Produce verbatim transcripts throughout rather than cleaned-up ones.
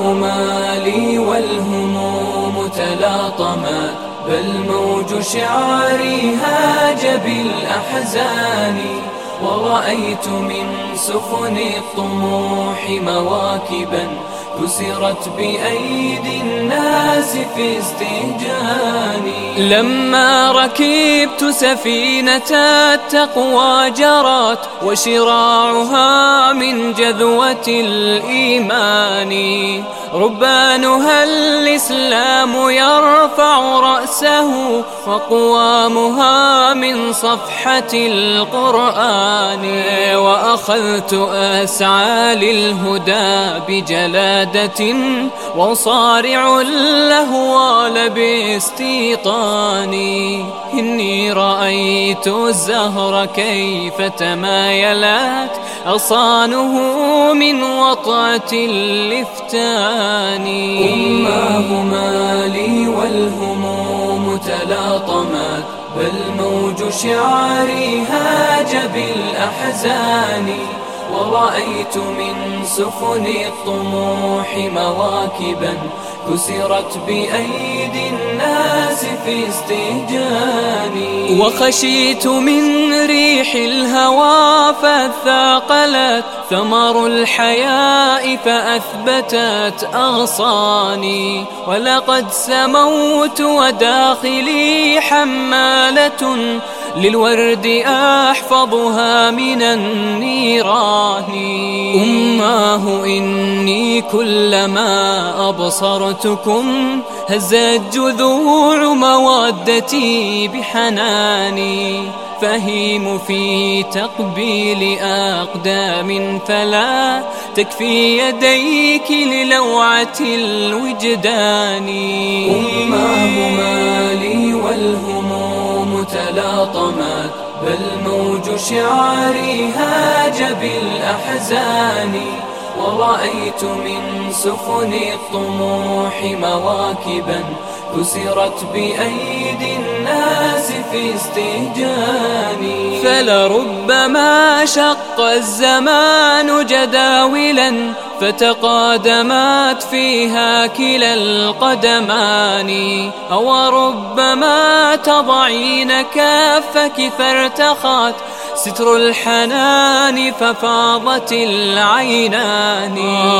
أماه لي والهموم تلاطمت، بل موج شعري هاج بالأحزان. ورأيت من سفن الطموح مواكبا كسرت بأيدي الناس في استهجاني. لما ركبت سفينة التقوى جرت وشراعها من جذوة الإيمان. ربانها الإسلام يرفع رأسه وقوامها من صفحة القرآن. وأخذت أسعى للهدى بجلادة وصارع الأهوال باستيطاني. إني رأيت الزهر كيف تمايلت أغصانه من وطأة الإفتان. أماهما لي والهموم تلاطمت، بل موج شعري هاج بالأحزان. ورأيت من سفن الطموح مواكبا كسرت بأيدي الناس في استهجاني. وخشيت من ريح الهوى فثاقلت ثمر الحياء فأثبتت أغصاني. ولقد سموت وداخلي حمالة للورد أحفظها من النيران. أماه إني كلما أبصرتكم هزت جذوع مودتي بحناني. فهيم في تقبيل أقدام فلا تكفي يديك للوعة الوجدان. أماهما لي والهموم تلاطمت، بل موج شعري هاج بالأحزان. ورأيت من سفن الطموح مواكبا كسرت بأيدي الناس في استهجاني. فلربما شق الزمان جداولا فتقادمت فيها كلا القدمان. أو ربما تضعين كفك فارتخت ستر الحنان ففاضت العينان.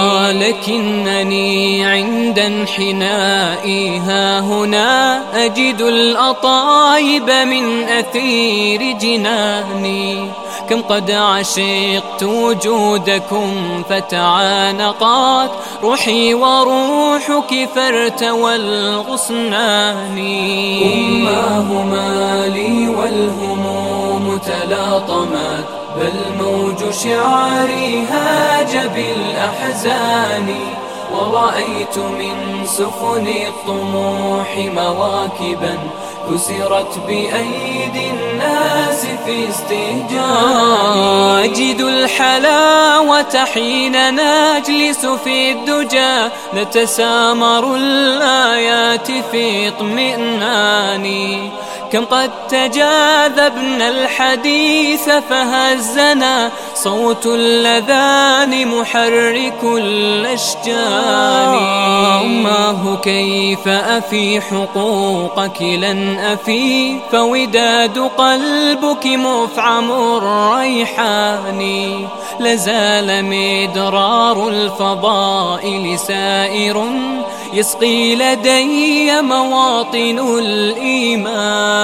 لكنني عند انحنائي ها هنا أجد الأطايب من أثير جناني. كم قد عشقت وجودكم فتعانقات روحي وروحك فارتوى الغصنان. أماهما لي والهموم تلاطمت، بل موج شعري هاج بالأحزان. ورأيت من سفن الطموح مواكبا كسرت بأيدي الناس في استهجان. أجد الحلاوة حين نجلس في الدجى نتسامر الآيات في اطمئنان. كم قد تجاذبنا الحديث فهزنا صوت اللذان محرك الأشجان. أماه كيف أفي حقوقك لن أفي فوداد قلبك مفعم الريحان. لازال مدرار الفضائل سائر يسقي لدي مواطن الإيمان.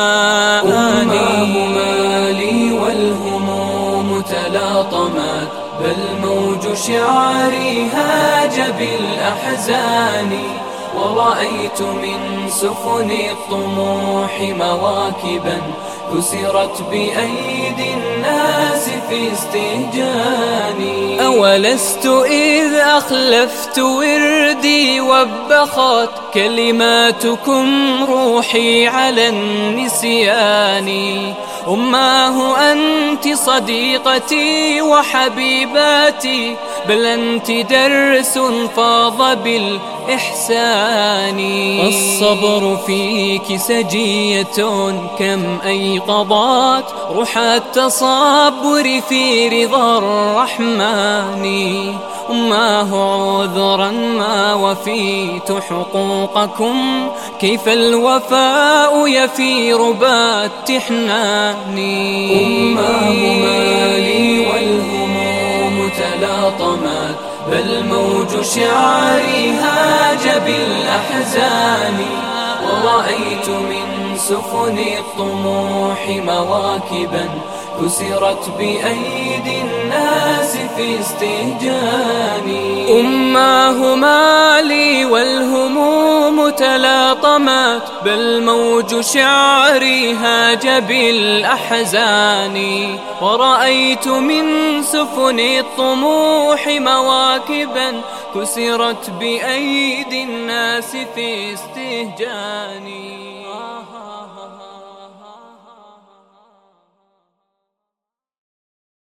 أماهما لي والهموم تلاطمت، بل موج شعري هاج بالأحزان. ورأيت من سفن الطموح مواكبا كسرت بأيدي الناس في استهجاني. أولست إذ أخلفت وردي وبخت كلماتكم روحي على النسيان. أماه أنت صديقتي وحبيباتي، بل أنت درس فاض بالإحسان. الصبر فيك سجية كم أيقظت روح التصبر في رضا الرحمن. أماه عذرا ما وفيت حقوقكم، كيف الوفاء يفي ربات حناني. أماه مالي والهموم تلاطمت، بل موج شعري هاج بالأحزان. ورأيت من سفن الطموح مواكبا كسرت بأيدي الناس في استهجاني. أماه مالي والهموم تلاطمت، بل موج شعري هاج بالأحزان. ورأيت من سفن الطموح مواكبا كسرت بأيدي الناس في استهجاني.